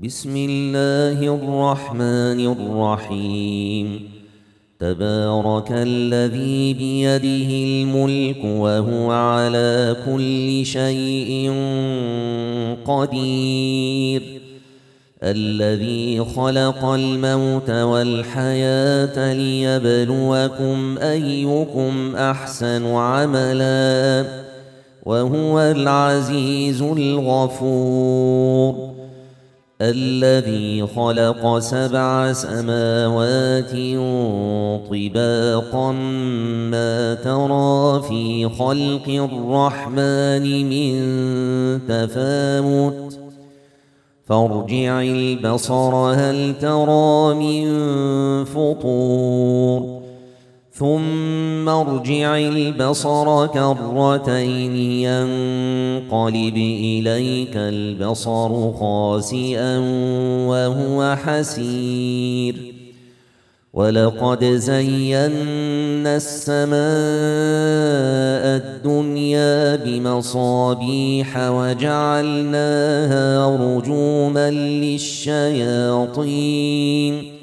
بسم الله الرحمن الرحيم. تبارك الذي بيده الملك وهو على كل شيء قدير، الذي خلق الموت والحياة ليبلوكم أيكم أحسن عملا، وهو العزيز الغفور. الذي خلق 7 سماوات طباقا ما ترى في خلق الرحمن من تفاوت، فارجع البصر هل ترى من فطور، ثم ارجع البصر كرتين ينقلب إليك البصر خاسئا وهو حسير. ولقد زينا السماء الدنيا بمصابيح وجعلناها رجوما للشياطين،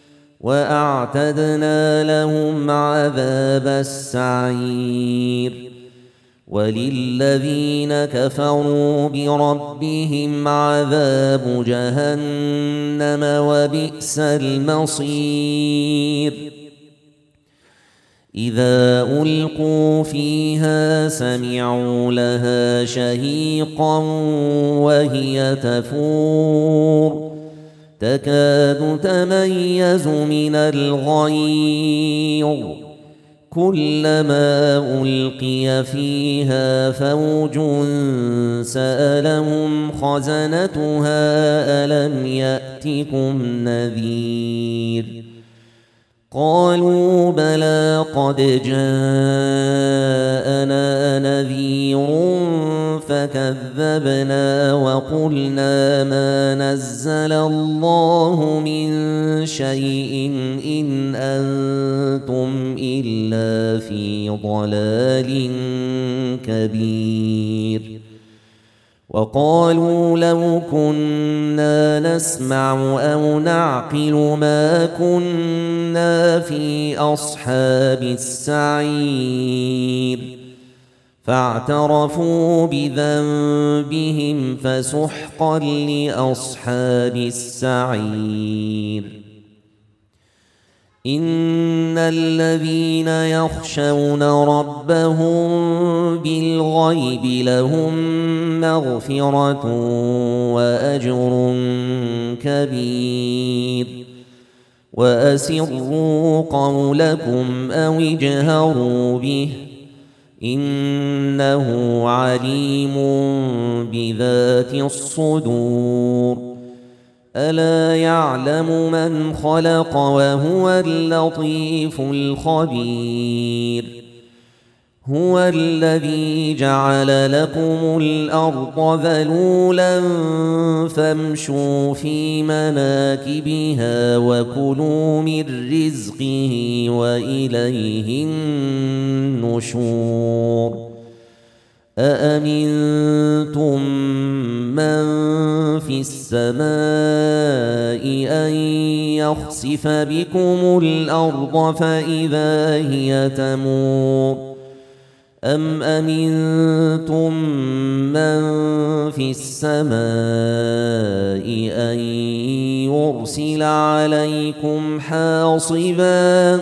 وأعتدنا لهم عذاب السعير. وللذين كفروا بربهم عذاب جهنم وبئس المصير. إذا ألقوا فيها سمعوا لها شهيقا وهي تفور، تكاد تميز من الغيظ، كلما ألقي فيها فوج سألهم خزنتها ألم يأتكم نذير، قالوا بلى قد جاءنا نذير فكذبنا وقلنا ما نزل الله من شيء إن أنتم إلا في ضلال كبير. وقالوا لو كنا نسمع أو نعقل ما كنا في أصحاب السعير، فاعترفوا بذنبهم فسحقا لأصحاب السعير. إن الذين يخشون ربهم بالغيب لهم مغفرة وأجر كبير. وأسروا قولكم أو اجهروا به إنه عليم بذات الصدور. ألا يعلم من خلق وهو اللطيف الخبير. هو الذي جعل لكم الأرض ذلولا فامشوا في مناكبها وكلوا من رزقه وإليه النشور. أأمنتم من في السماء أن يخسف بكم الأرض فإذا هي تمور، أم أمنتم من في السماء أن يرسل عليكم حاصبا،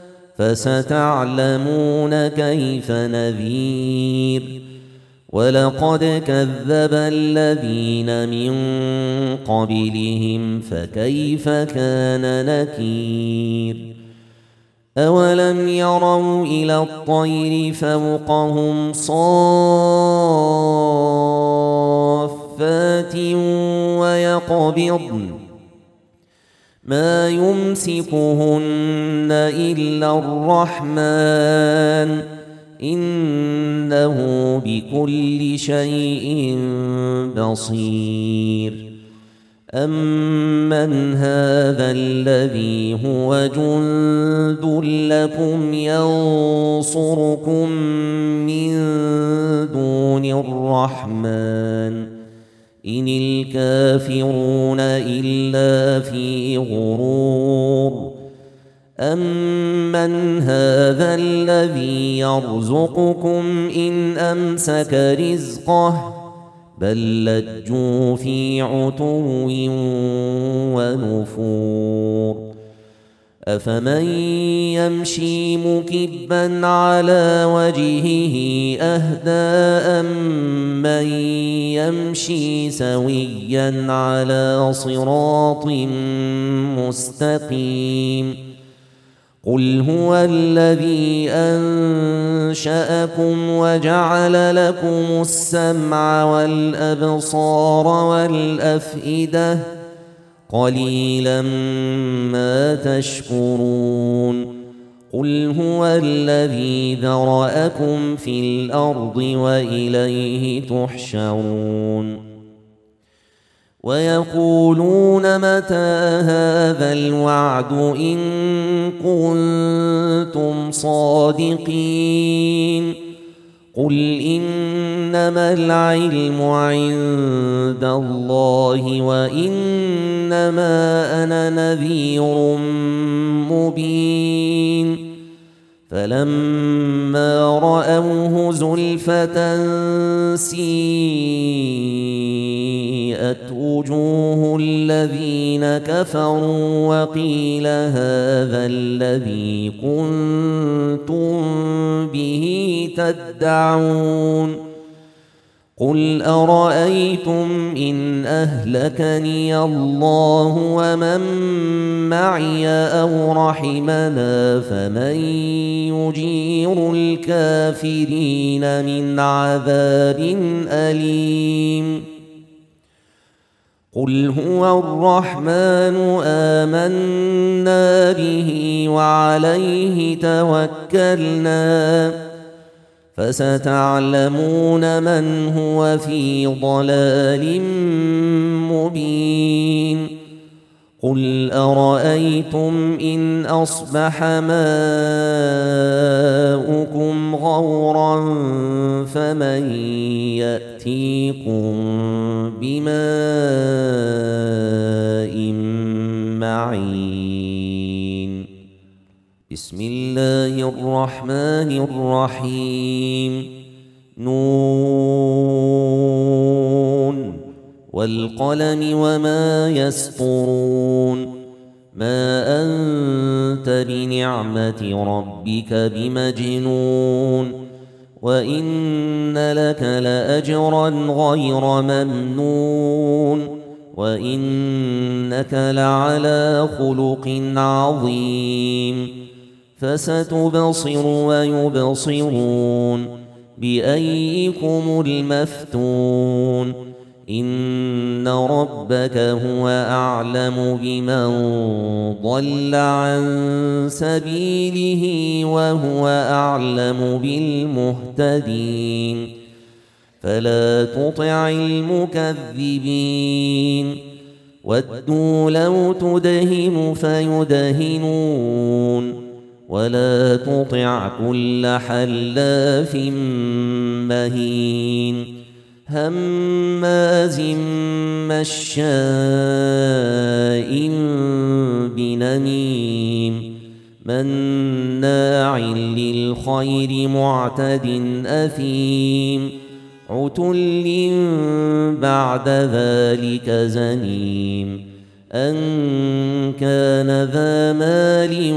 فستعلمون كيف نذير. ولقد كذب الذين من قبلهم فكيف كان نكير. أولم يروا إلى الطير فوقهم صافات ويقبضن ما يمسكهن إلا الرحمن إنه بكل شيء بصير. أمن هذا الذي هو جند لكم ينصركم من دون الرحمن إن الكافرون إلا في غرور أمن هذا الذي يرزقكم إن أمسك رزقه بل لجوا في عتو ونفور أفمن يمشي مكبا على وجهه أهدى أمن يمشي سويا على صراط مستقيم قل هو الذي أنشأكم وجعل لكم السمع والأبصار والأفئدة قليلا ما تشكرون قل هو الذي ذرأكم في الأرض وإليه تحشرون ويقولون متى هذا الوعد إن كنتم صادقين قل إنما العلم عند الله وإنما أنا نذير مبين فلما رأوه زلفة سيئت وجوه الذين كفروا وقيل هذا الذي كنتم به تدعون قل أرأيتم إن أهلكني الله ومن معي أو رحمنا فمن يجير الكافرين من عذاب أليم قل هو الرحمن آمنا به وعليه توكلنا فستعلمون من هو في ضلال مبين قل أرأيتم إن أصبح ماؤكم غورا فمن يأتيكم بماء معين بسم الله الرحمن الرحيم نون والقلم وما يسطرون ما أنت بنعمة ربك بمجنون وإن لك لأجرا غير ممنون وإنك لعلى خلق عظيم فستبصر ويبصرون بأيكم المفتون إن ربك هو أعلم بمن ضل عن سبيله وهو أعلم بالمهتدين فلا تطع المكذبين ودوا لو تدهن فيدهنون ولا تطع كل حلاف مهين هماز مشاء بنميم مناع للخير معتد أثيم عتل بعد ذلك زنيم أن كان ذا مال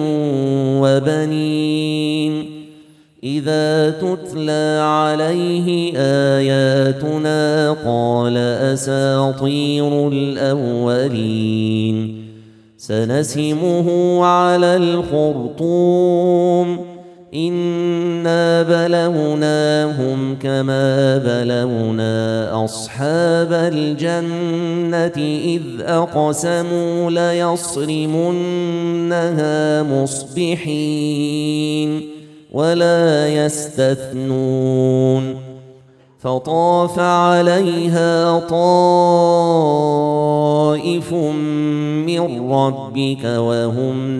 وبنين إذا تتلى عليه آياتنا قال أساطير الأولين سنسمه على الخرطوم إنا بلوناهم كما بلونا أصحاب الجنة إذ أقسموا ليصرمنها مصبحين ولا يستثنون فطاف عليها طائف من ربك وهم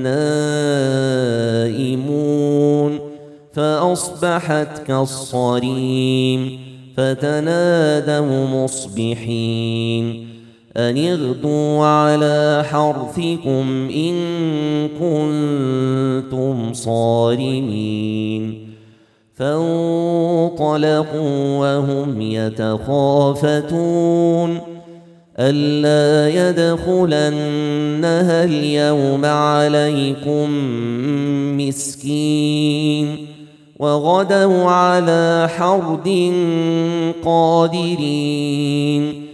نائمون فأصبحت كالصريم فتنادوا مصبحين أن اغدوا على حرثكم إن كنتم صارمين فانطلقوا وهم يتخافتون ألا يدخلنها اليوم عليكم مسكين وغدوا على حرد قادرين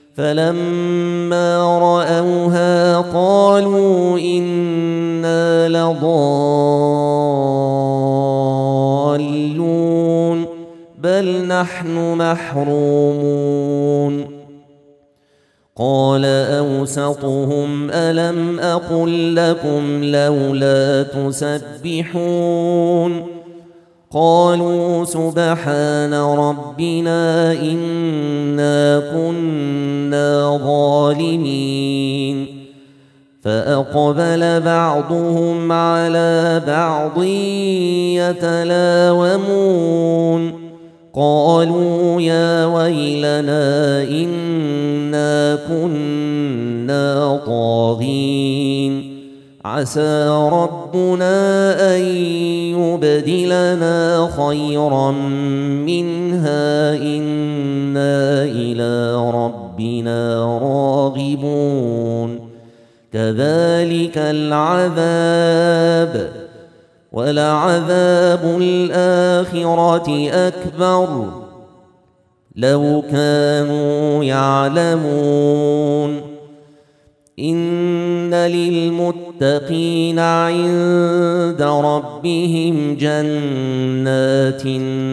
فلما رأوها قالوا إنا لضالون بل نحن محرومون قال أوسطهم ألم أقل لكم لولا تسبحون قالوا سبحان ربنا إنا كنا ظالمين فأقبل بعضهم على بعض يتلاومون قالوا يا ويلنا إنا كنا طاغين عسى ربنا أن يبدلنا خيرا منها إنا إلى ربنا راغبون كذلك العذاب ولعذاب الآخرة أكبر لو كانوا يعلمون إن للمتقين عند ربهم جنات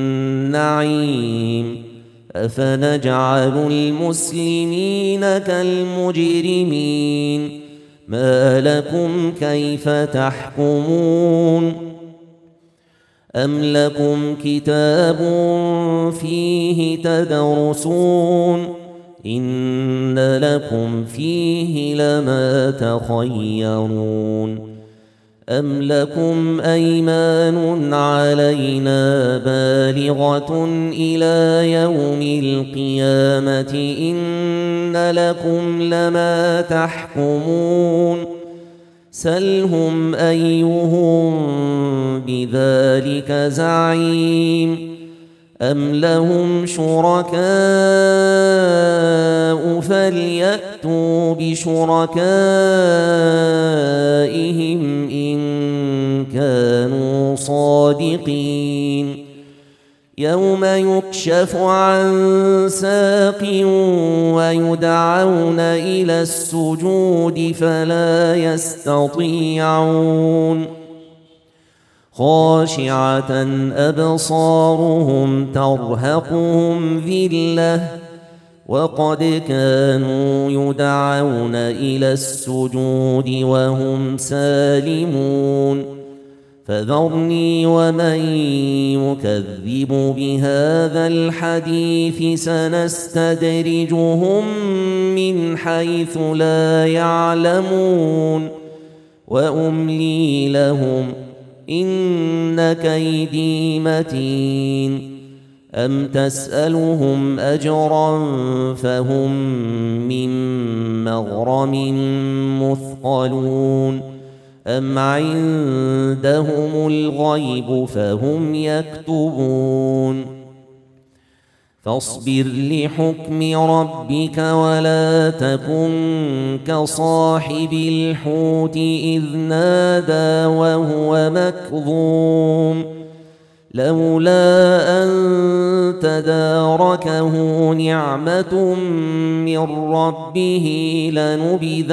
النعيم أفنجعل المسلمين كالمجرمين ما لكم كيف تحكمون أم لكم كتاب فيه تدرسون إن لكم فيه لما تخيرون أم لكم أيمان علينا بالغة إلى يوم القيامة إن لكم لما تحكمون سلهم أيهم بذلك زعيم أم لهم شركاء فليأتوا بشركائهم إن كانوا صادقين يوم يكشف عن ساق ويدعون إلى السجود فلا يستطيعون خاشعة أبصارهم ترهقهم ذلة وقد كانوا يدعون إلى السجود وهم سالمون فذرني ومن يكذب بهذا الحديث سنستدرجهم من حيث لا يعلمون وأملي لهم إن كيدي متين أم تسألهم أجرا فهم من مغرم مثقلون أم عندهم الغيب فهم يكتبون فاصبر لحكم ربك ولا تكن كصاحب الحوت إذ نادى وهو مكظوم لولا أن تداركه نعمة من ربه لنبذ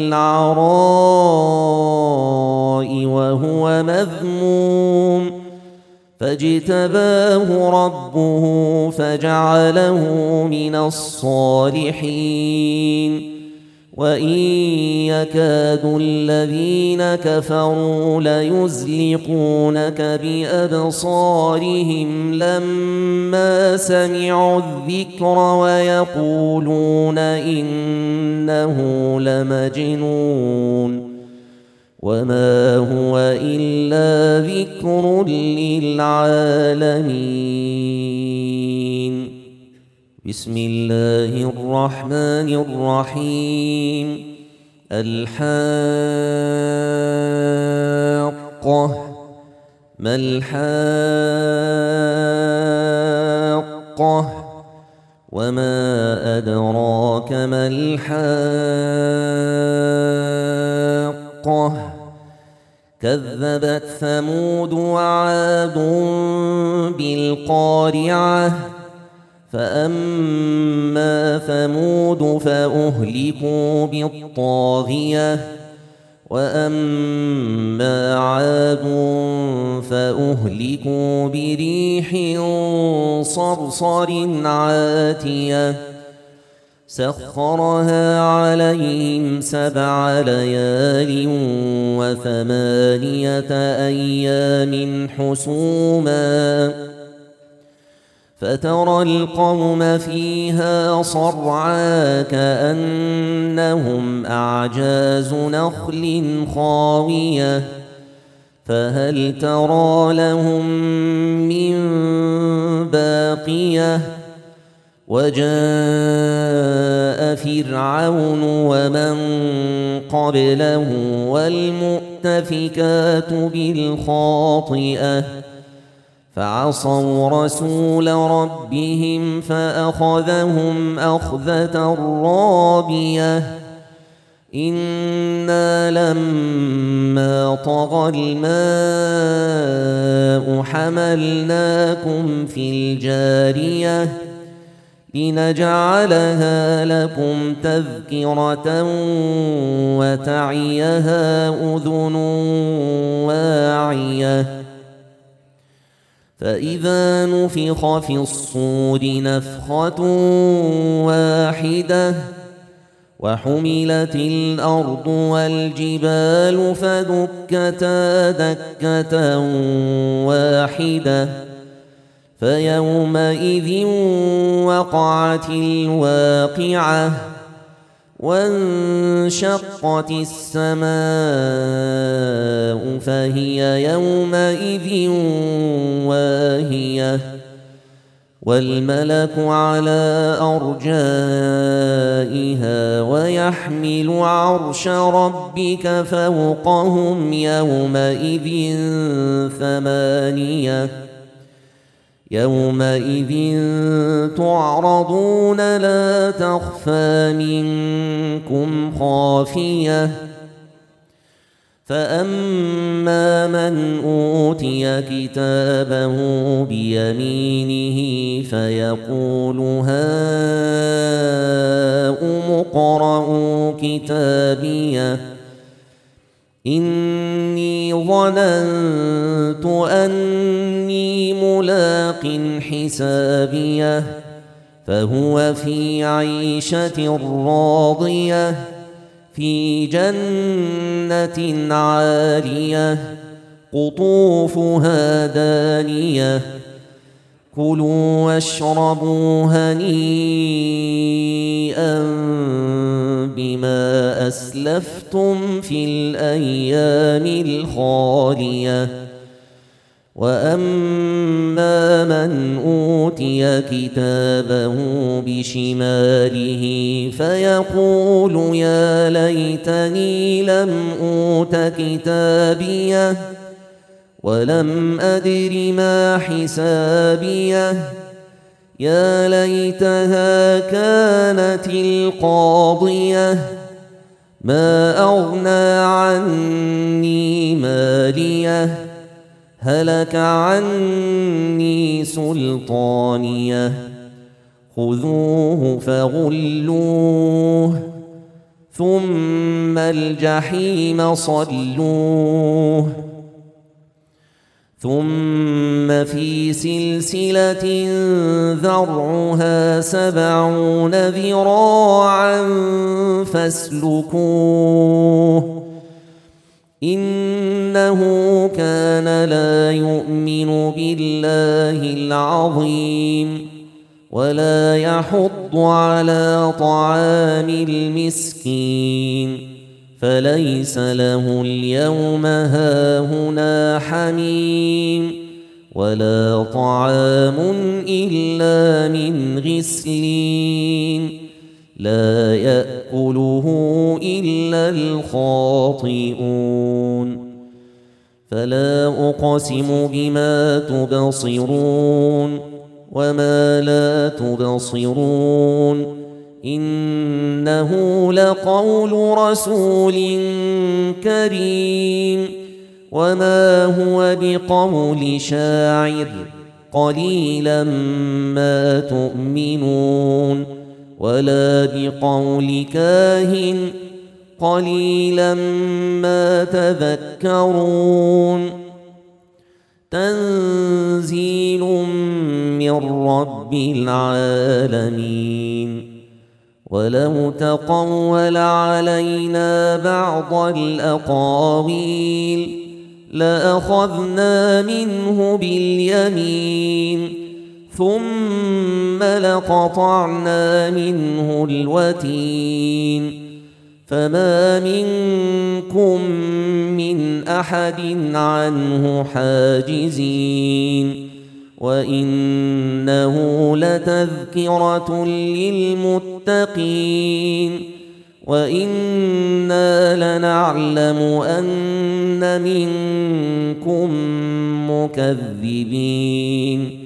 بالعراء وهو مذموم فاجتباه ربه فجعله من الصالحين وإن يكاد الذين كفروا ليزلقونك بأبصارهم لما سمعوا الذكر ويقولون إنه لمجنون وما هو إلا ذكر للعالمين. بسم الله الرحمن الرحيم. الحاقة. ما الحاقة؟ وما أدراك ما الحاقة؟ كذبت ثمود وعاد بالقارعة. فأما ثمود فأهلكوا بالطاغية، وأما عاد فأهلكوا بريح صرصر عاتية سخرها عليهم 7 ليال و8 أيام حسوما، فترى القوم فيها صرعى كأنهم أعجاز نخل خاوية، فهل ترى لهم من باقية؟ وجاء فرعون ومن قبله والمؤتفكات بالخاطئة، فعصوا رسول ربهم فأخذهم أخذة رابية. إنا لما طغى الماء حملناكم في الجارية لنجعلها لكم تذكرة وتعيها أذن واعية. فإذا نفخ في الصور نفخة واحدة وحملت الأرض والجبال فدكتا دكة واحدة، فيومئذ وقعت الواقعة، وانشقت السماء فهي يومئذ واهية، والملك على أرجائها ويحمل عرش ربك فوقهم يومئذ 8. يومئذ تعرضون لا تخفى منكم خافية. فأما من أوتي كتابه بيمينه فيقول هاؤم اقرءوا كتابيه إني ظننت أني ملاق حسابيه، فهو في عيشة راضية في جنة عالية قطوفها دانية. كلوا واشربوا هنيئا بما أسلفتم في الأيام الخالية. وأما من أوتي كتابه بشماله فيقول يا ليتني لم أوت كتابيه ولم أدر ما حسابيه، يا ليتها كانت القاضية ما أغنى عني ماليه هلك عني سلطانيه. خذوه فغلوه ثم الجحيم صلوه، ثم في سلسلة ذرعها 70 ذراعا فاسلكوه، إنه كان لا يؤمن بالله العظيم ولا يحض على طعام المسكين، فليس له اليوم هاهنا حميم ولا طعام إلا من غسلين لا يأكله إلا الخاطئون فلا أقسم بما تبصرون وما لا تبصرون إنه لقول رسول كريم وما هو بقول شاعر قليلا ما تؤمنون ولا بقول كاهن قليلا ما تذكرون تنزيل من رب العالمين ولو تقول علينا بعض الأقاويل لأخذنا منه باليمين ثم لقطعنا منه الوتين فما منكم من أحد عنه حاجزين وإنه لتذكرة للمتقين وإنا لنعلم أن منكم مكذبين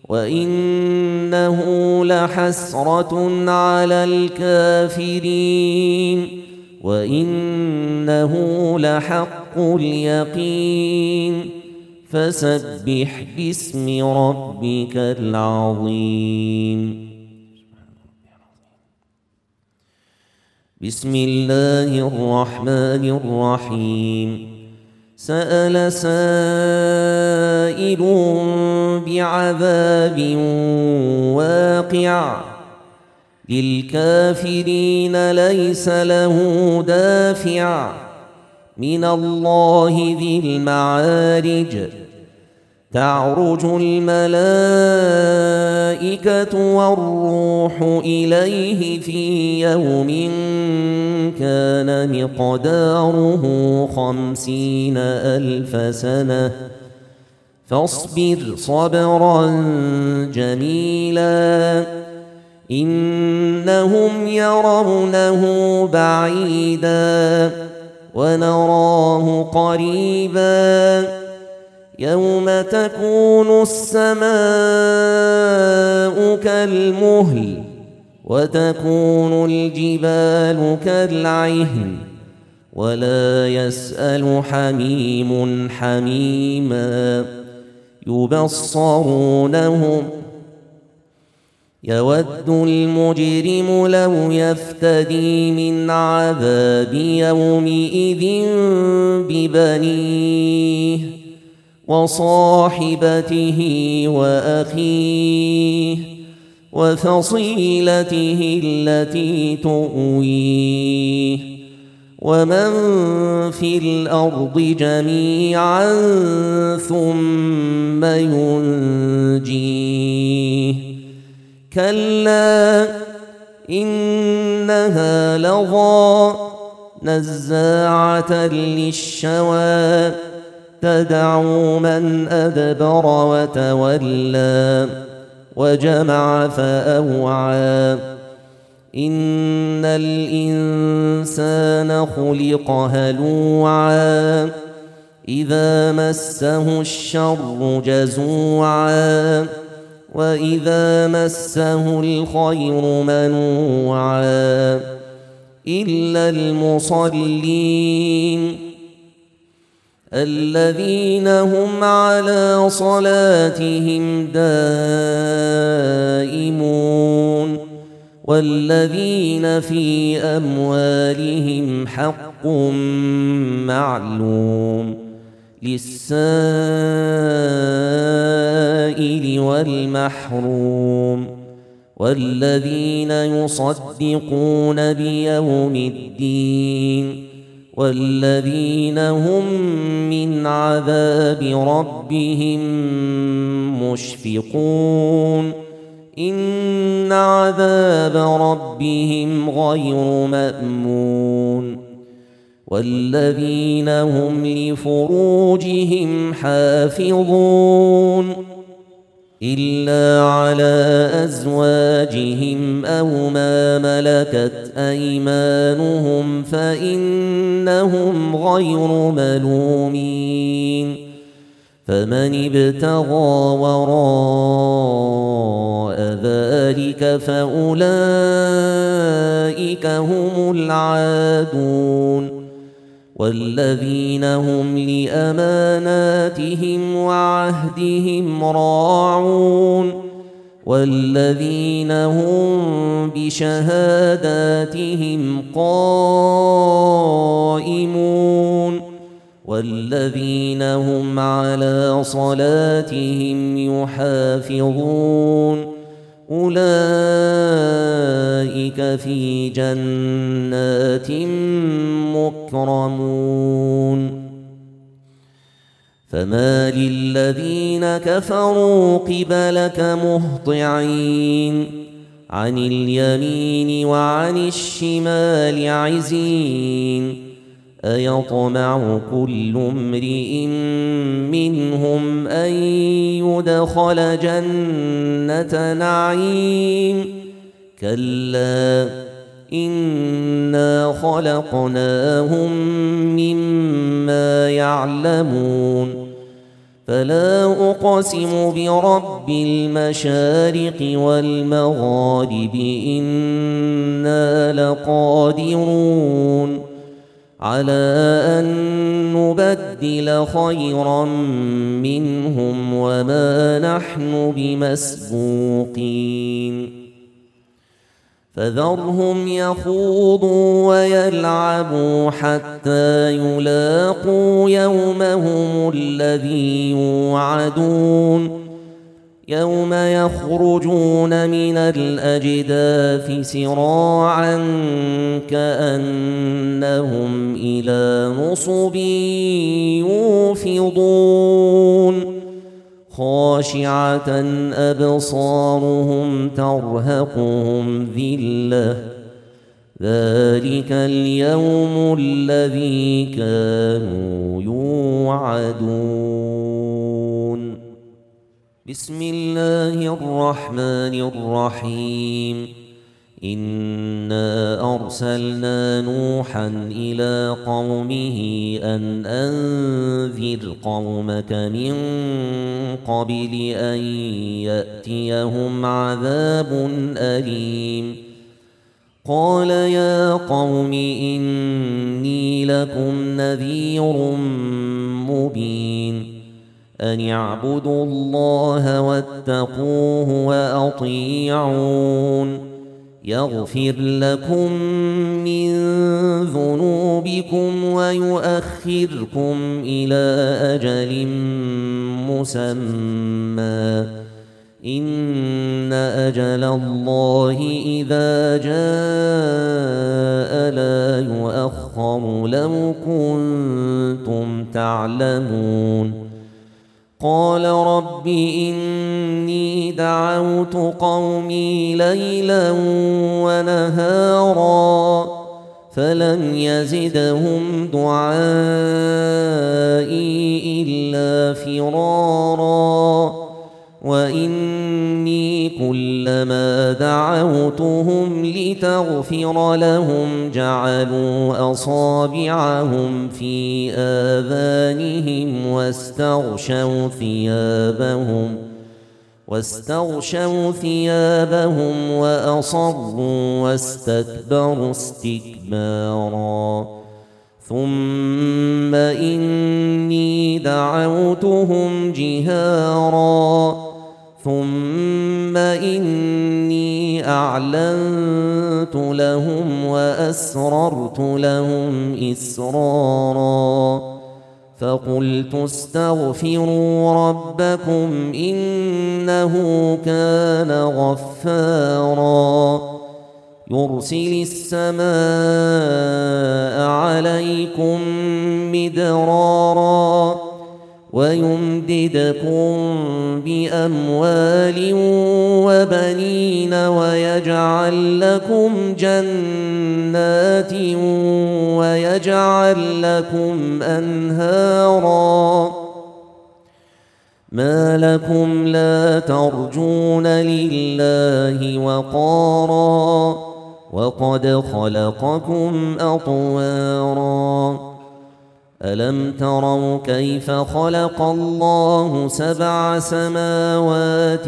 وإنه لحسرة على الكافرين وإنه لحق اليقين فسبح باسم ربك العظيم بسم الله الرحمن الرحيم سأل سائل بعذاب واقع للكافرين ليس له دافع من الله ذي المعارج تعرج الملائكة والروح إليه في يوم كان مقداره 50,000 سنة فاصبر صبرا جميلا إنهم يرونه بعيدا ونراه قريبا يوم تكون السماء كالمهل وتكون الجبال كالعهن ولا يسأل حميم حميما يبصرونهم يود المجرم لو يفتدي من عذاب يومئذ ببنيه وصاحبته وأخيه وفصيلته التي تؤويه ومن في الأرض جميعا ثم ينجيه كلا إنها لظى نزاعة للشوى تدعو من أدبر وتولى وجمع فأوعى إن الإنسان خلق هلوعا إذا مسه الشر جزوعا وإذا مسه الخير منوعا إلا المصلين الذين هم على صلاتهم دائمون والذين في أموالهم حق معلوم للسائل والمحروم والذين يصدقون بيوم الدين والذين هم من عذاب ربهم مشفقون إن عذاب ربهم غير مأمون والذين هم لفروجهم حافظون إلا على أزواجهم أو ما ملكت أيمانهم فإنهم غير ملومين فمن ابتغى وراء ذلك فأولئك هم العادون والذين هم لأماناتهم وعهدهم راعون والذين هم بشهاداتهم قائمون والذين هم على صلاتهم يحافظون أولئك في جنات مكرمون فما للذين كفروا قبلك مهطعين عن اليمين وعن الشمال عزين أيطمع كل امرئ منهم أن يدخل جنة نعيم كلا إنا خلقناهم مما يعلمون فلا أقسم برب المشارق والمغارب إنا لقادرون على أن نبدل خيرا منهم وما نحن بمسبوقين فذرهم يخوضوا ويلعبوا حتى يلاقوا يومهم الذي يوعدون يوم يخرجون من الأجداث سراعا كأنهم إلى نصب يوفضون خاشعة أبصارهم ترهقهم ذلة ذلك اليوم الذي كانوا يوعدون بسم الله الرحمن الرحيم إنا أرسلنا نوحا إلى قومه أن أنذر قومك من قبل أن يأتيهم عذاب أليم قال يا قوم إني لكم نذير مبين أن اعبدوا الله واتقوه وأطيعون يغفر لكم من ذنوبكم ويؤخركم إلى أجل مسمى إن أجل الله إذا جاء لا يؤخر لو كنتم تعلمون قال رب إني دعوت قومي ليلا ونهارا فلم يزدهم دعائي إلا فرارا وإني كلما دعوتهم لتغفر لهم جعلوا أصابعهم في آذانهم واستغشوا ثيابهم وأصروا واستكبروا استكبارا ثم إني دعوتهم جهارا ثم إني أعلنت لهم وأسررت لهم إسرارا فقلت استغفروا ربكم إنه كان غفارا يرسل السماء عليكم مدرارا ويمددكم بأموال وبنين ويجعل لكم جنات ويجعل لكم أنهارا. ما لكم لا ترجون لله وقارا وقد خلقكم أطوارا. ألم تروا كيف خلق الله 7 سماوات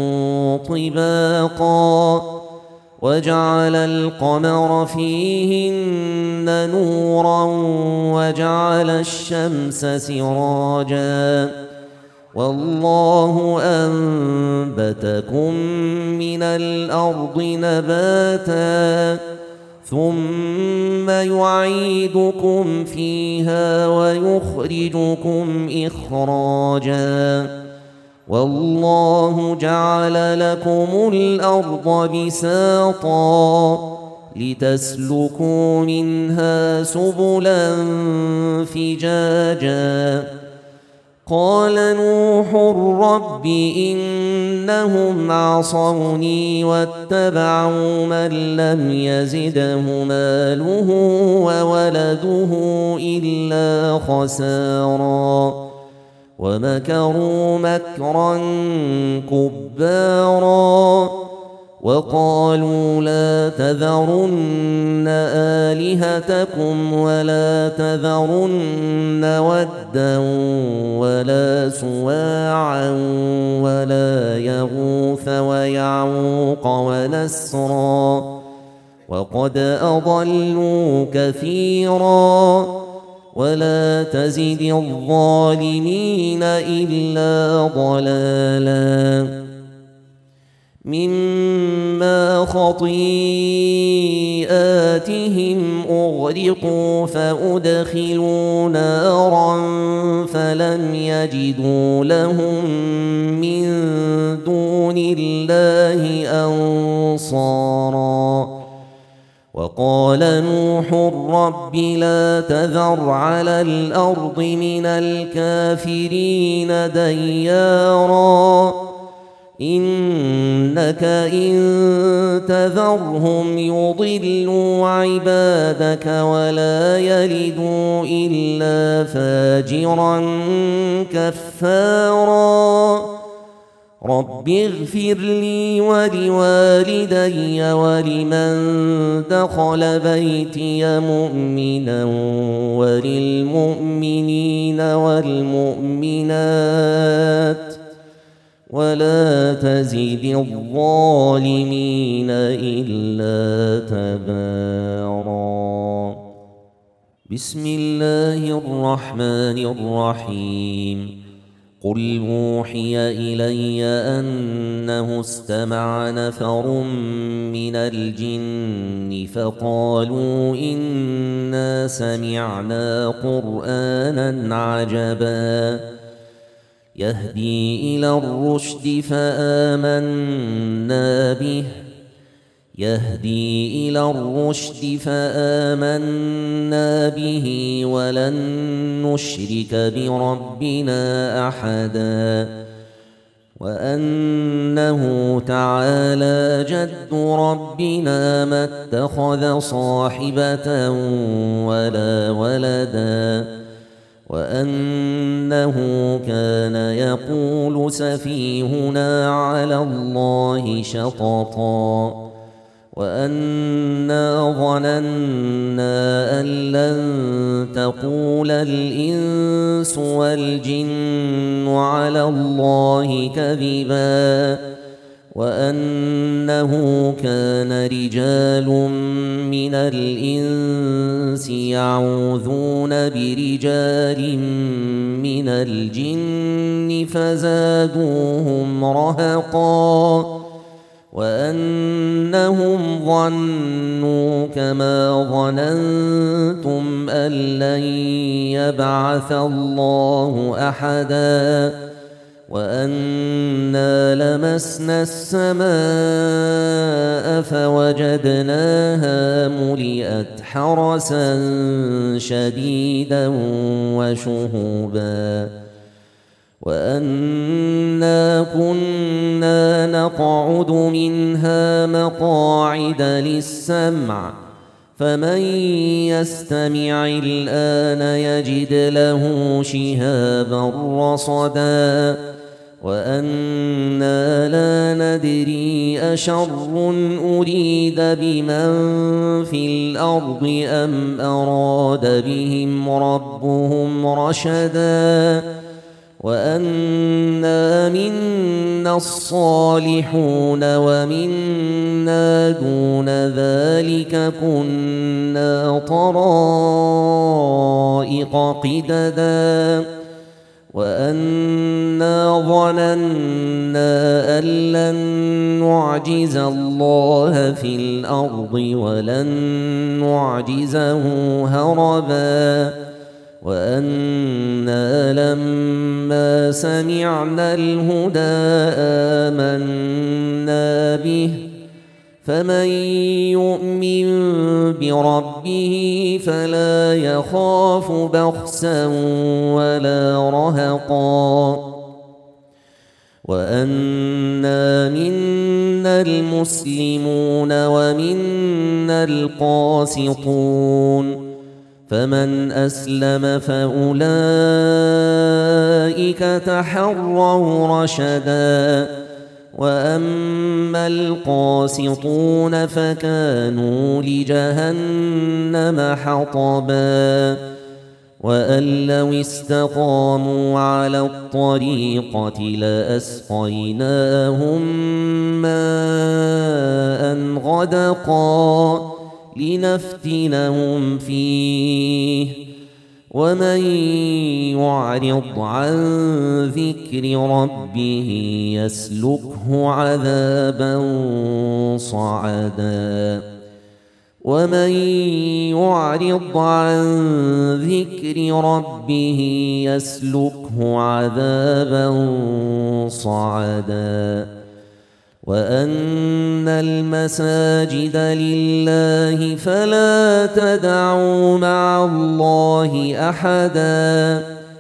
طباقا وجعل القمر فيهن نورا وجعل الشمس سراجا والله أنبتكم من الأرض نباتا ثم يعيدكم فيها ويخرجكم إخراجا والله جعل لكم الأرض بساطا لتسلكوا منها سبلا فجاجا. قال نوح رب إنهم عصوني واتبعوا من لم يزده ماله وولده إلا خسارا ومكروا مكرا كبارا وقالوا لا تذرن آلهتكم ولا تذرن ودا ولا سواعا ولا يغوث ويعوق ونسرا وقد أضلوا كثيرا ولا تزد الظالمين إلا ضلالا. مما خطيئاتهم أغرقوا فأدخلوا نارا فلم يجدوا لهم من دون الله أنصارا. وقال نوح رب لا تذر على الأرض من الكافرين ديارا إنك إن تذرهم يضلوا عبادك ولا يلدوا إلا فاجرا كفارا. رب اغفر لي ولوالدي ولمن دخل بيتي مؤمنا وللمؤمنين والمؤمنات ولا تزد الظالمين إلا تبارا. بسم الله الرحمن الرحيم. قل أوحي إلي أنه استمع نفر من الجن فقالوا إنا سمعنا قرآنا عجبا يهدي إلى الرشد فآمنا به ولن نشرك بربنا أحدا وأنه تعالى جد ربنا ما اتخذ صاحبة ولا ولدا وأنه كان يقول سفيهنا على الله شططا وأنا ظننا أن لن تقول الإنس والجن على الله كذبا وأنه كان رجال من الإنس يعوذون برجال من الجن فزادوهم رهقا وأنهم ظنوا كما ظننتم أن لن يبعث الله أحدا وأنا لمسنا السماء فوجدناها ملئت حرسا شديدا وشهبا وأنا كنا نقعد منها مقاعد للسمع فمن يستمع الآن يجد له شهابا رصدا وأنا لا ندري أشر أريد بمن في الأرض أم أراد بهم ربهم رشدا وأنا منا الصالحون ومنا دون ذلك كنا طرائق قددا وأنا ظننا أن لن نعجز الله في الأرض ولن نعجزه هربا وأنا لما سمعنا الهدى آمنا به فمن يؤمن بربه فلا يخاف بخسا ولا رهقا وأنا منا المسلمون ومنا القاسطون فمن أسلم فأولئك تحروا رشدا وأما القاسطون فكانوا لجهنم حطبا وأن لو استقاموا على الطريقة لأسقيناهم ماء غدقا لنفتنهم فيه ومن يعرض عن ذكر ربه يسلكه عذابا صعدا ومن يعرض عن ذكر ربه يسلكه عذابا صعدا وأن المساجد لله فلا تدعوا مع الله أحدا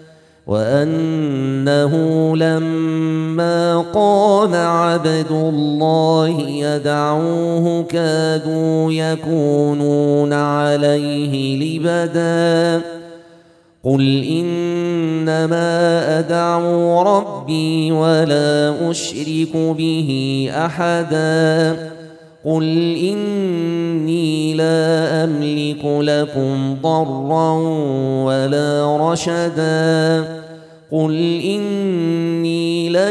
وأنه لما قام عبد الله يدعوه كادوا يكونون عليه لبدا قل إنما أدعو ربي ولا أشرك به أحدا قل إني لا أملك لكم ضرا ولا رشدا قل إني لن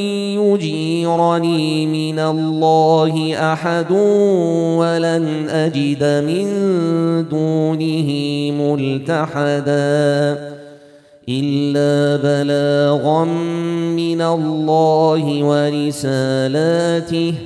يجيرني من الله أحد ولن أجد من دونه ملتحدا إلا بلاغا من الله ورسالاته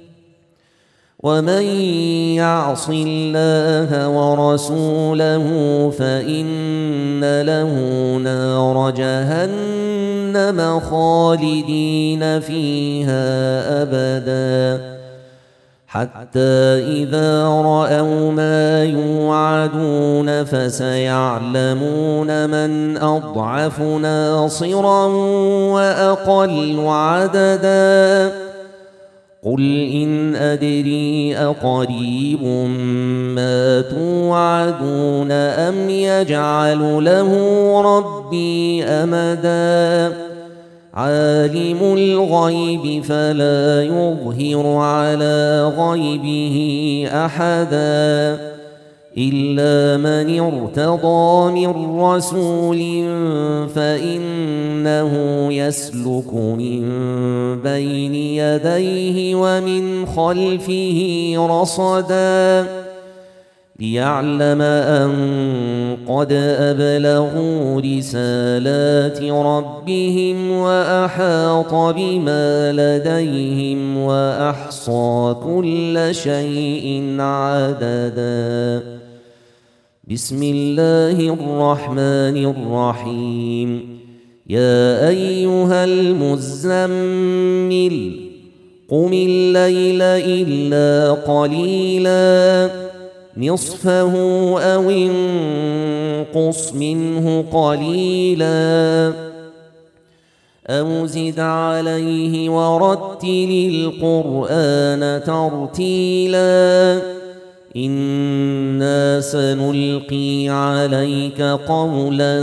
ومن يعص الله ورسوله فإن له نار جهنم خالدين فيها أبدا حتى إذا رأوا ما يوعدون فسيعلمون من أضعف ناصرا وأقل عددا قل إن أدري أقريب ما توعدون أم يجعل له ربي أمدا عالم الغيب فلا يظهر على غيبه أحدا إلا من ارتضى من رسول فإنه يسلك من بين يديه ومن خلفه رصدا ليعلم أن قد أبلغوا رسالات ربهم وأحاط بما لديهم وأحصى كل شيء عددا بسم الله الرحمن الرحيم يا أيها المزمل قم الليل إلا قليلا نصفه أو انقص منه قليلا أو زد عليه ورتل القرآن ترتيلا إنا سنلقي عليك قولا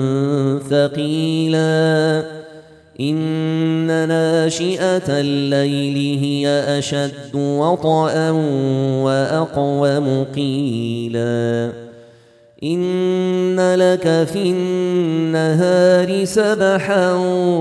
ثقيلا إن ناشئة الليل هي أشد وطئا وأقوم قيلا إن لك في النهار سبحا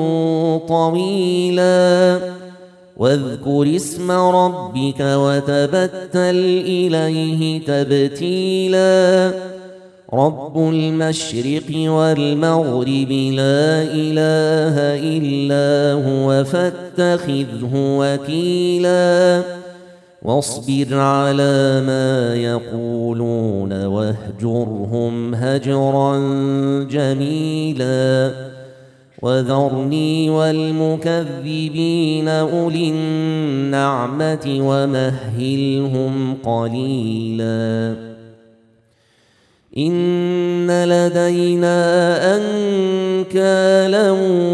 طويلا واذكر اسم ربك وتبتل إليه تبتيلا رب المشرق والمغرب لا إله إلا هو فاتخذه وكيلا واصبر على ما يقولون واهجرهم هجرا جميلا وذرني والمكذبين أولي النعمة ومهلهم قليلا إن لدينا أنكالا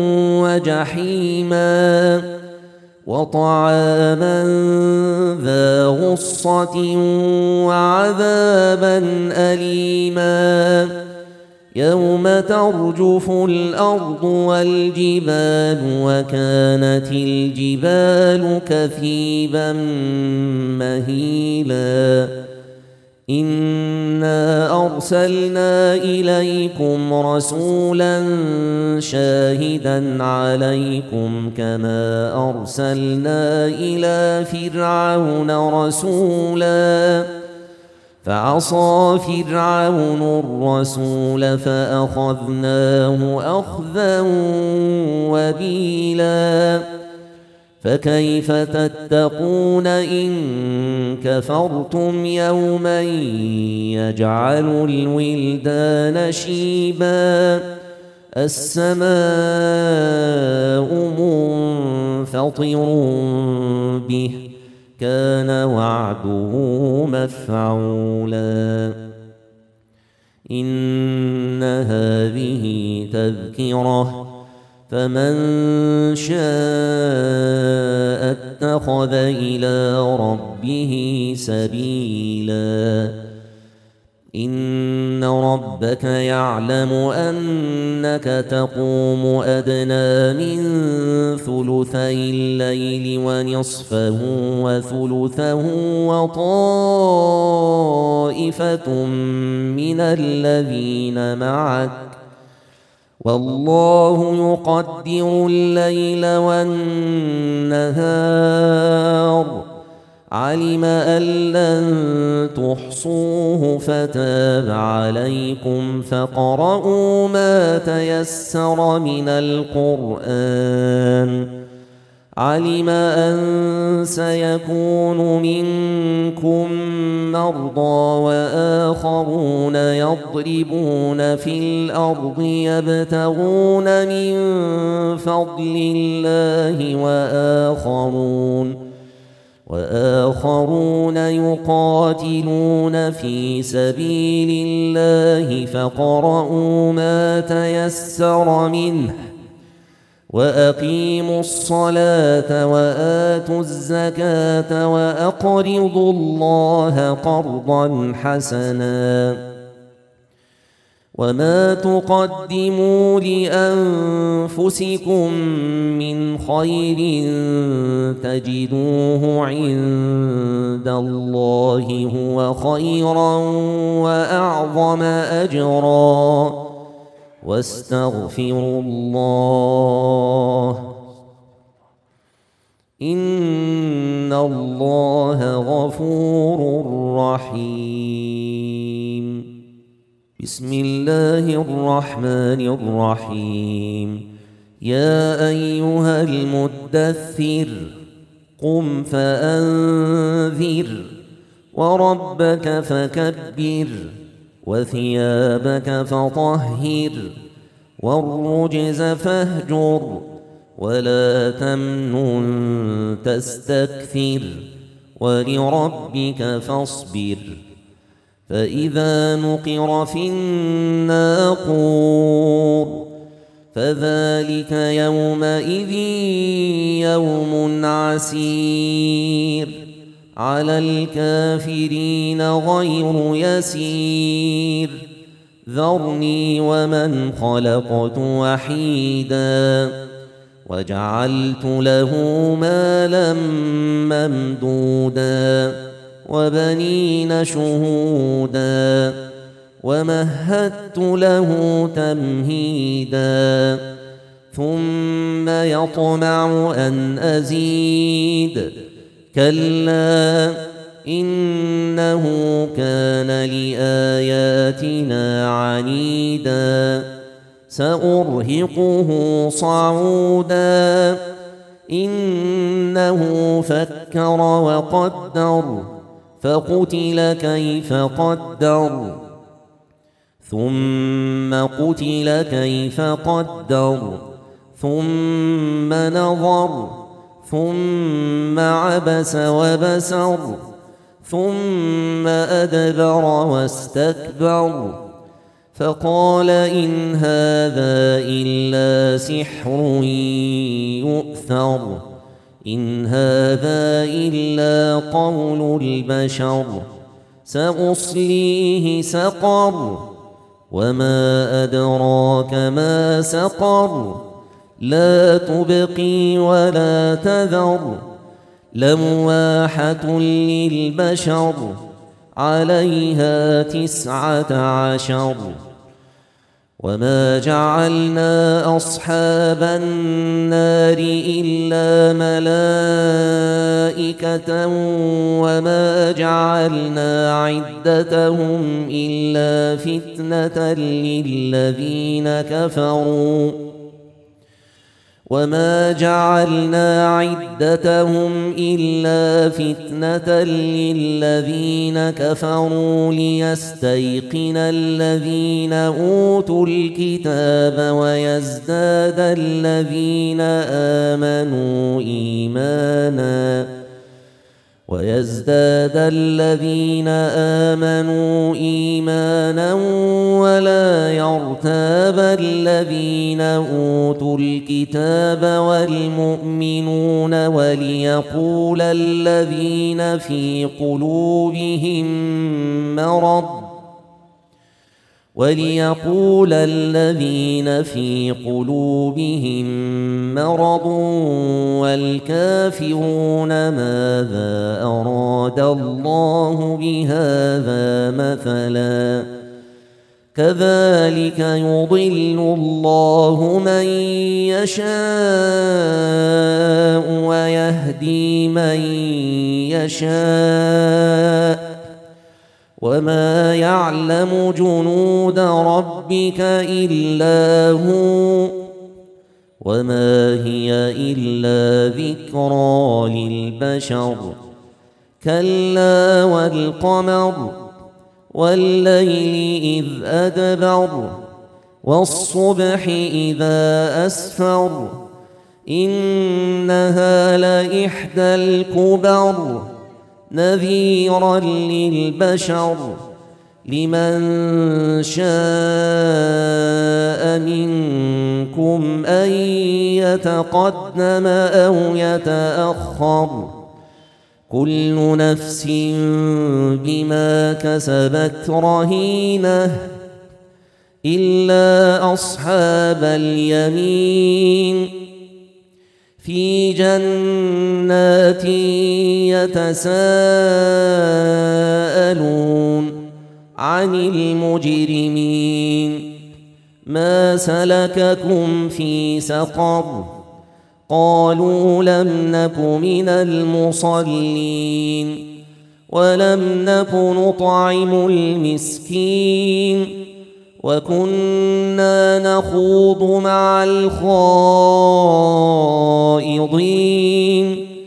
وجحيما وطعاما ذا غصة وعذابا أليما يوم ترجف الأرض والجبال وكانت الجبال كثيبا مهيلا إنا أرسلنا إليكم رسولا شاهدا عليكم كما أرسلنا إلى فرعون رسولا فعصى فرعون الرسول فأخذناه أخذا وبيلا فكيف تتقون إن كفرتم يوما يجعل الولدان شيبا السماء منفطر به كان وعده مفعولا إن هذه تذكرة فمن شاء اتخذ إلى ربه سبيلا إن ربك يعلم أنك تقوم أدنى من ثلثي الليل ونصفه وثلثه وطائفة من الذين معك والله يقدر الليل والنهار علم أن لن تحصوه فتاب عليكم فاقرؤوا ما تيسر من القرآن علم أن سيكون منكم مرضى وآخرون يضربون في الأرض يبتغون من فضل الله وآخرون يقاتلون في سبيل الله فاقرؤوا ما تيسر منه وأقيموا الصلاة وآتوا الزكاة وأقرضوا الله قرضا حسنا وما تقدموا لأنفسكم من خير تجدوه عند الله هو خيرا وأعظم أجرا واستغفروا الله إن الله غفور رحيم بسم الله الرحمن الرحيم يا أيها المدثر قم فأنذر وربك فكبر وثيابك فطهر والرجز فاهجر ولا تمنن تستكثر ولربك فاصبر فإذا نقر في الناقور فذلك يومئذ يوم عسير على الكافرين غير يسير ذرني ومن خلقت وحيدا وجعلت له مالا ممدودا وبنين شهودا ومهدت له تمهيدا ثم يطمع أن أزيد كلا إنه كان لآياتنا عنيدا سأرهقه صعودا إنه فكر وقدر فقتل كيف قدر ثم قتل كيف قدر ثم نظر ثم عبس وبسر ثم أدبر واستكبر فقال إن هذا إلا سحر يؤثر إن هذا إلا قول البشر سأصليه سقر وما أدراك ما سقر لا تبقي ولا تذر لواحة للبشر عليها 19 وما جعلنا أصحاب النار إلا ملائكة وما جعلنا عدتهم إلا فتنة للذين كفروا وما جعلنا عدتهم إلا فتنة للذين كفروا ليستيقن الذين أوتوا الكتاب ويزداد الذين آمنوا إيمانا ولا يرتاب الذين أوتوا الكتاب والمؤمنون وليقول الذين في قلوبهم مرض والكافرون ماذا أراد الله بهذا مثلا كذلك يضل الله من يشاء ويهدي من يشاء وما يعلم جنود ربك إلا هو وما هي إلا ذكرى للبشر كلا والقمر والليل إذ أدبر والصبح إذا أسفر إنها لإحدى الكبر نذيرا للبشر لمن شاء منكم أن يتقدم أو يتأخر كل نفس بما كسبت رهينة إلا أصحاب اليمين في جنات يتساءلون عن المجرمين ما سلككم في سقر قالوا لم نك من المصلين ولم نك نطعم المسكين وكنا نخوض مع الخائضين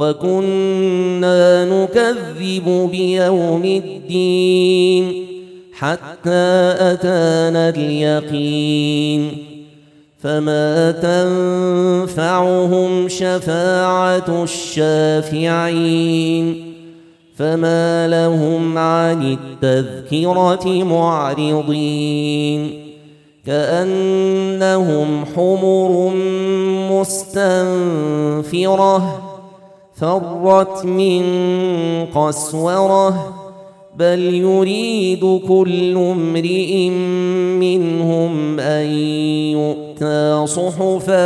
وكنا نكذب بيوم الدين حتى أتانا اليقين فما تنفعهم شفاعة الشافعين فما لهم عن التذكرة معرضين كأنهم حمر مستنفرة فرت من قسورة بل يريد كل امرئ منهم أن يؤتى صحفا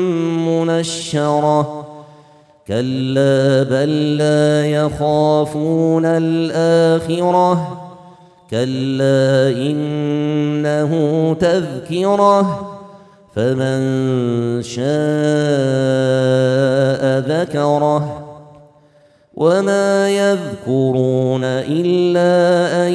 منشرة كلا بل لا يخافون الآخرة كلا إنه تذكرة فمن شاء ذكره وما يذكرون إلا أن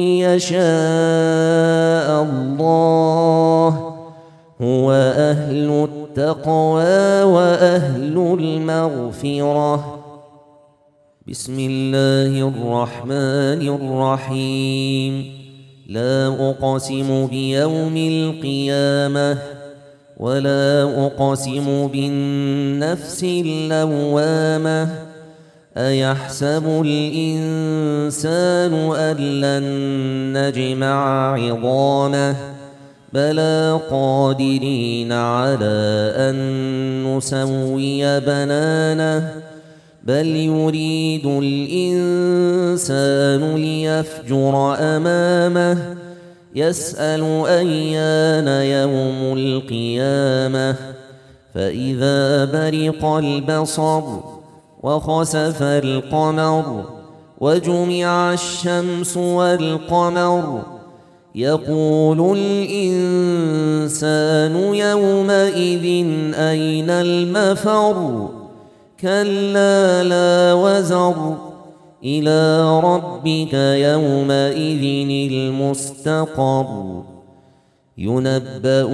يشاء الله هو أهل التقوى وأهل المغفرة. بسم الله الرحمن الرحيم. لا أقسم بيوم القيامة ولا أقسم بالنفس اللوامة أيحسب الإنسان أن لن نجمع عظامه بلى قادرين على أن نسوي بنانه بل يريد الإنسان ليفجر أمامه يسأل أيان يوم القيامة فإذا برق البصر وخسف القمر وجمع الشمس والقمر يقول الإنسان يومئذ أين المفر كلا لا وزر إلى ربك يومئذ المستقر ينبأ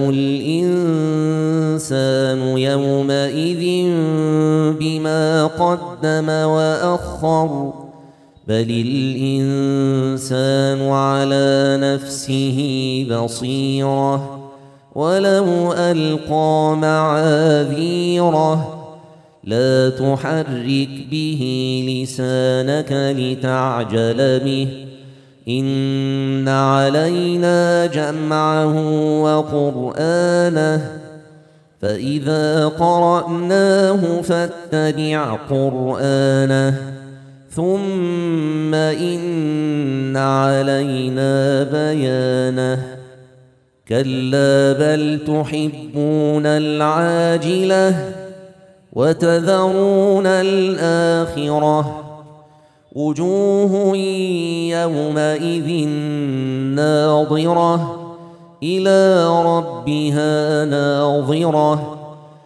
الإنسان يومئذ بما قدم وأخر بل الإنسان على نفسه بصيرة ولو ألقى معاذيره لا تحرك به لسانك لتعجل به إن علينا جمعه وقرآنه فإذا قرأناه فاتبع قرآنه ثم إن علينا بيانه كلا بل تحبون العاجلة وتذرون الآخرة وجوه يومئذ ناظرة إلى ربها ناظرة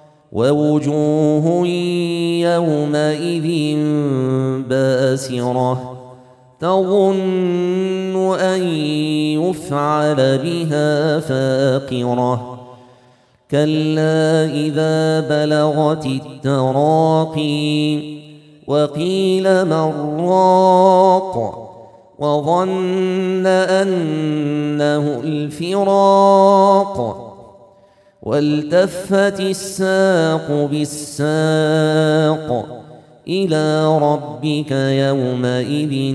ووجوه يومئذ باسرة تظن أن يفعل بها فاقرة كلا إذا بلغت التراقي وقيل من راق وظن أنه الفراق والتفت الساق بالساق إلى ربك يومئذ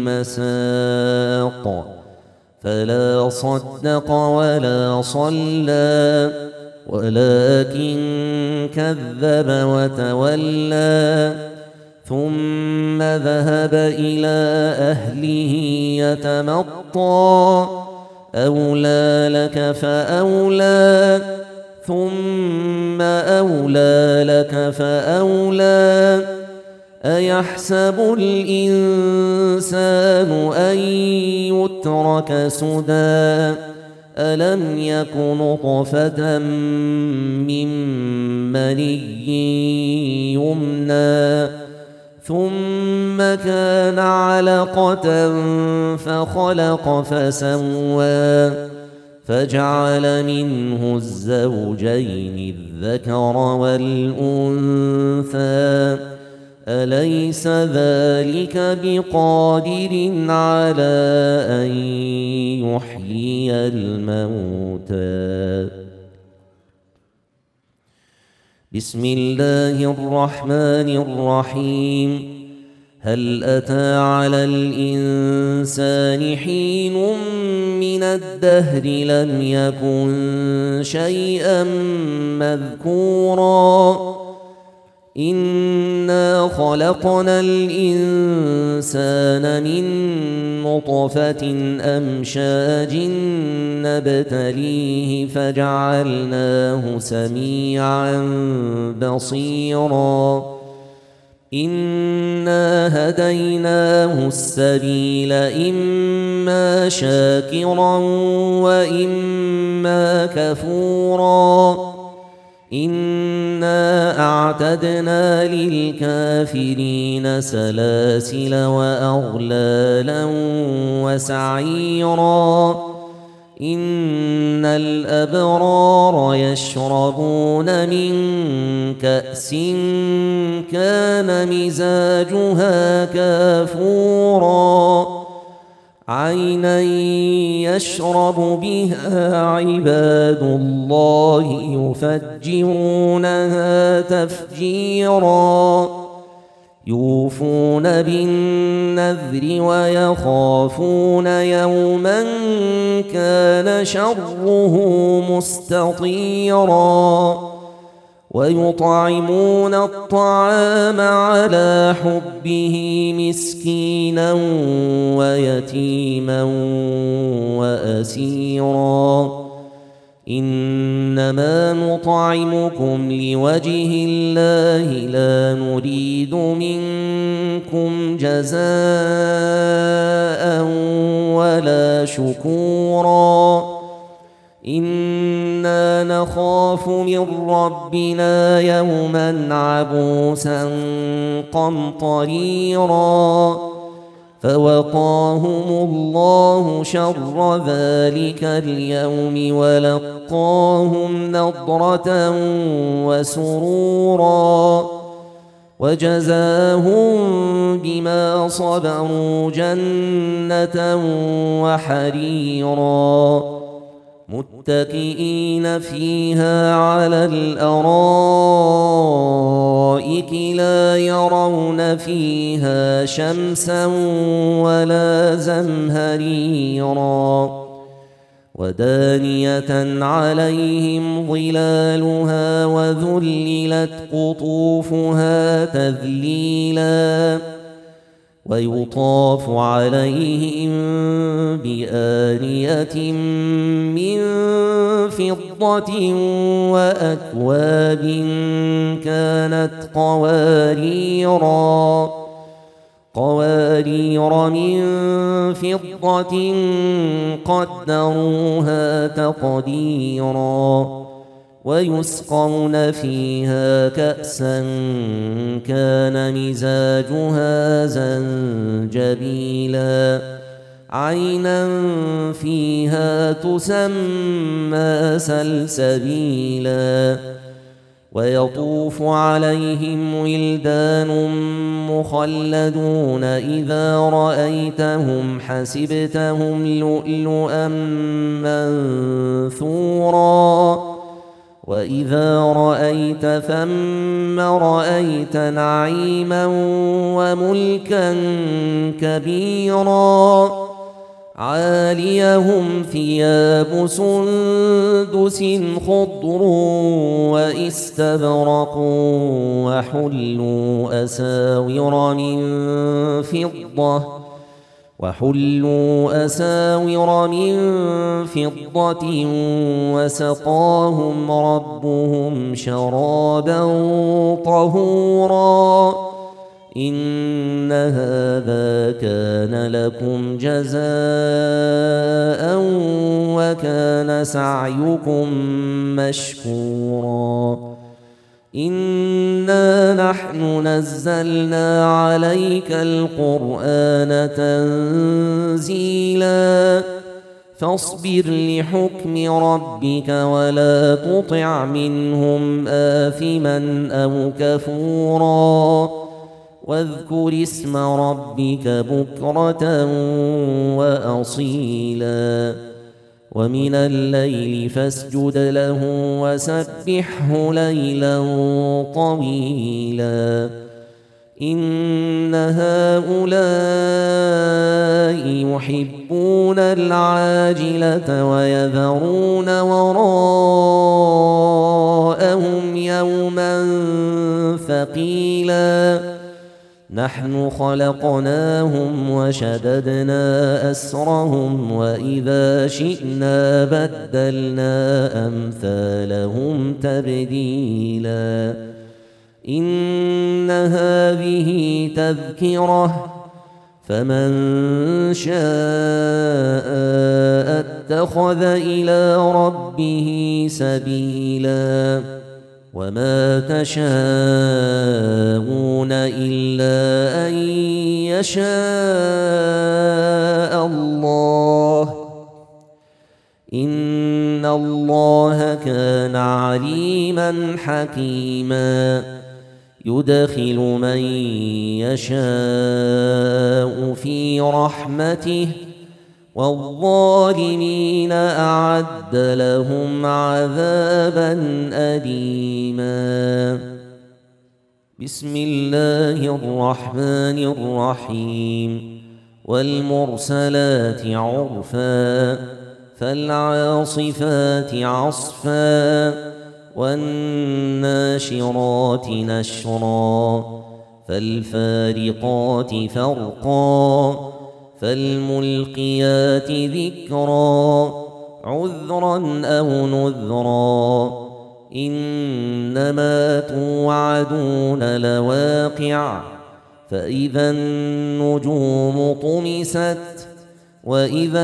المساق فلا صدق ولا صلى ولكن كذب وتولى ثم ذهب إلى أهله يتمطى أولى لك فأولى ثم أولى لك فأولى أيحسب الإنسان أن يترك سدى ألم يك نطفة من مني يمنى ثم كان علقة فخلق فسوى فجعل منه الزوجين الذكر والأنثى أليس ذلك بقادر على أن يحيي الموتى. بسم الله الرحمن الرحيم. هل أتى على الإنسان حين من الدهر لم يكن شيئا مذكورا إنا خلقنا الإنسان من نطفة أمشاج نبتليه فجعلناه سميعا بصيرا إنا هديناه السبيل إما شاكرا وإما كفورا إنا أعتدنا للكافرين سلاسل وأغلالا وسعيرا إن الأبرار يشربون من كأس كان مزاجها كافورا عينا يشرب بها عباد الله يفجرونها تفجيرا يوفون بالنذر ويخافون يوما كان شره مستطيرا ويطعمون الطعام على حبه مسكينا ويتيما وأسيرا إنما نطعمكم لوجه الله لا نريد منكم جزاء ولا شكورا إنا نخاف من ربنا يوما عبوسا قمطريرا فوقاهم الله شر ذلك اليوم ولقاهم نضرة وسرورا وجزاهم بما صبروا جنة وحريرا متكئين فيها على الأرائك لا يرون فيها شمسا ولا زمهريرا ودانية عليهم ظلالها وذللت قطوفها تذليلا ويطاف عليهم بآنية من فضة وأكواب كانت قوارير من فضة قدروها تقديرا ويسقون فيها كأسا كان مزاجها زنجبيلا عينا فيها تسمى سلسبيلا ويطوف عليهم ولدان مخلدون إذا رأيتهم حسبتهم لؤلؤا منثورا وإذا رأيت ثم رأيت نعيما وملكا كبيرا عاليهم ثياب سندس خضر واستبرق وحلوا أساور من فضة وسقاهم ربهم شرابا طهورا إن هذا كان لكم جزاء وكان سعيكم مشكورا إنا نحن نزلنا عليك القرآن تنزيلا فاصبر لحكم ربك ولا تطع منهم آثما أو كفورا واذكر اسم ربك بكرة وأصيلا ومن الليل فاسجد له وسبحه ليلا طويلا إن هؤلاء يحبون العاجلة ويذرون وراءهم يوما ثقيلا نحن خلقناهم وشددنا أسرهم وإذا شئنا بدلنا أمثالهم تبديلا إن هذه تذكرة فمن شاء اتخذ إلى ربه سبيلا وما تشاءون إلا أن يشاء الله إن الله كان عليما حكيما يدخل من يشاء في رحمته والظالمين أعد لهم عذابا أليما بسم الله الرحمن الرحيم والمرسلات عرفا فالعاصفات عصفا والناشرات نشرا فالفارقات فرقا فالملقيات ذكرا عذرا أو نذرا إنما توعدون لواقع فإذا النجوم طمست وإذا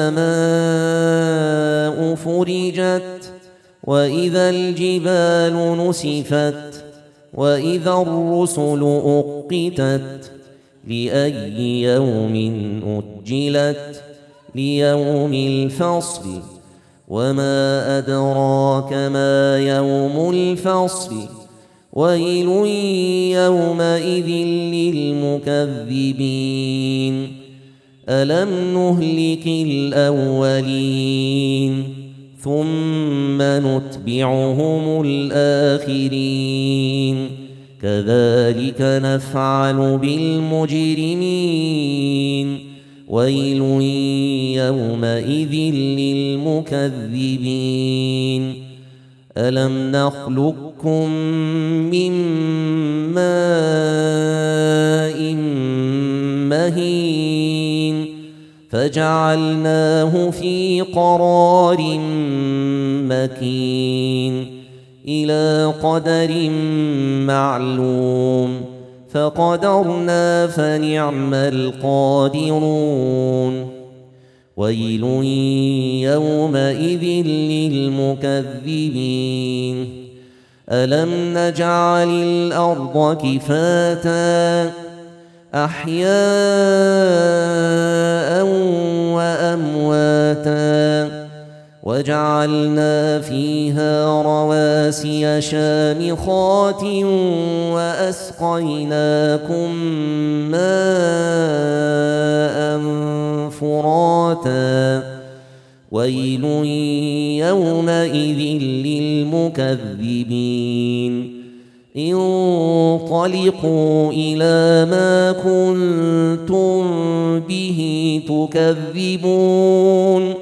السماء فرجت وإذا الجبال نسفت وإذا الرسل أقتت لأي يوم أجلت ليوم الفصل وما أدراك ما يوم الفصل ويل يومئذ للمكذبين ألم نهلك الأولين ثم نتبعهم الآخرين كذلك نفعل بالمجرمين ويل يومئذ للمكذبين ألم نخلقكم من ماء مهين فجعلناه في قرار مكين إلى قدر معلوم فقدرنا فنعم القادرون ويل يومئذ للمكذبين ألم نجعل الأرض كفاتا أحياء وأمواتا وجعلنا فيها رواسي شامخات وأسقيناكم ماء فراتا ويل يومئذ للمكذبين انطلقوا إلى ما كنتم به تكذبون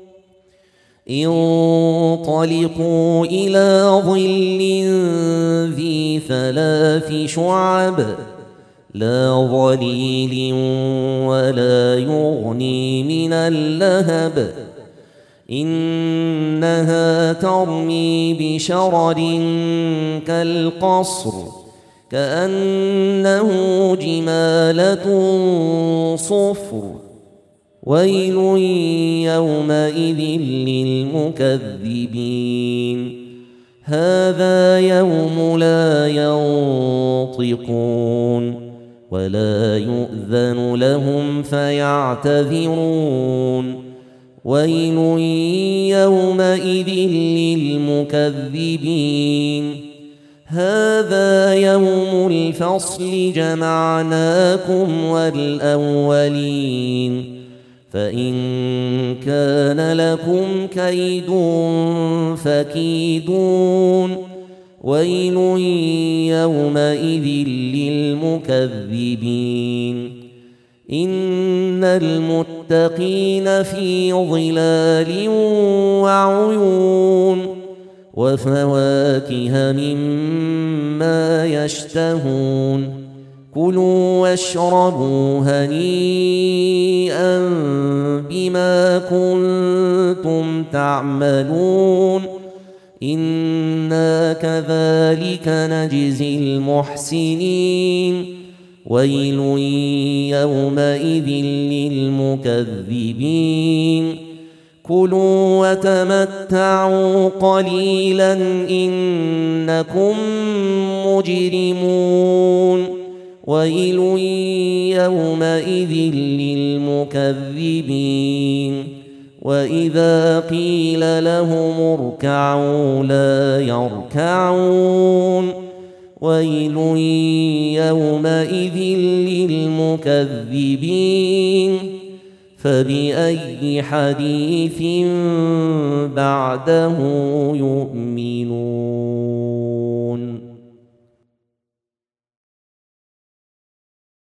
انطلقوا إلى ظل ذي ثلاث شعب لا ظليل ولا يغني من اللهب إنها ترمي بشرر كالقصر كأنه جمالة صفر ويل يومئذ للمكذبين هذا يوم لا ينطقون ولا يؤذن لهم فيعتذرون ويل يومئذ للمكذبين هذا يوم الفصل جمعناكم والأولين فإن كان لكم كيد فكيدون ويل يومئذ للمكذبين إن المتقين في ظلال وعيون وفواكه مما يشتهون كلوا واشربوا هنيئا بما كنتم تعملون إنا كذلك نجزي المحسنين ويل يومئذ للمكذبين كلوا وتمتعوا قليلا إنكم مجرمون ويل يومئذ للمكذبين وإذا قيل لهم اركعوا لا يركعون ويل يومئذ للمكذبين فبأي حديث بعده يؤمنون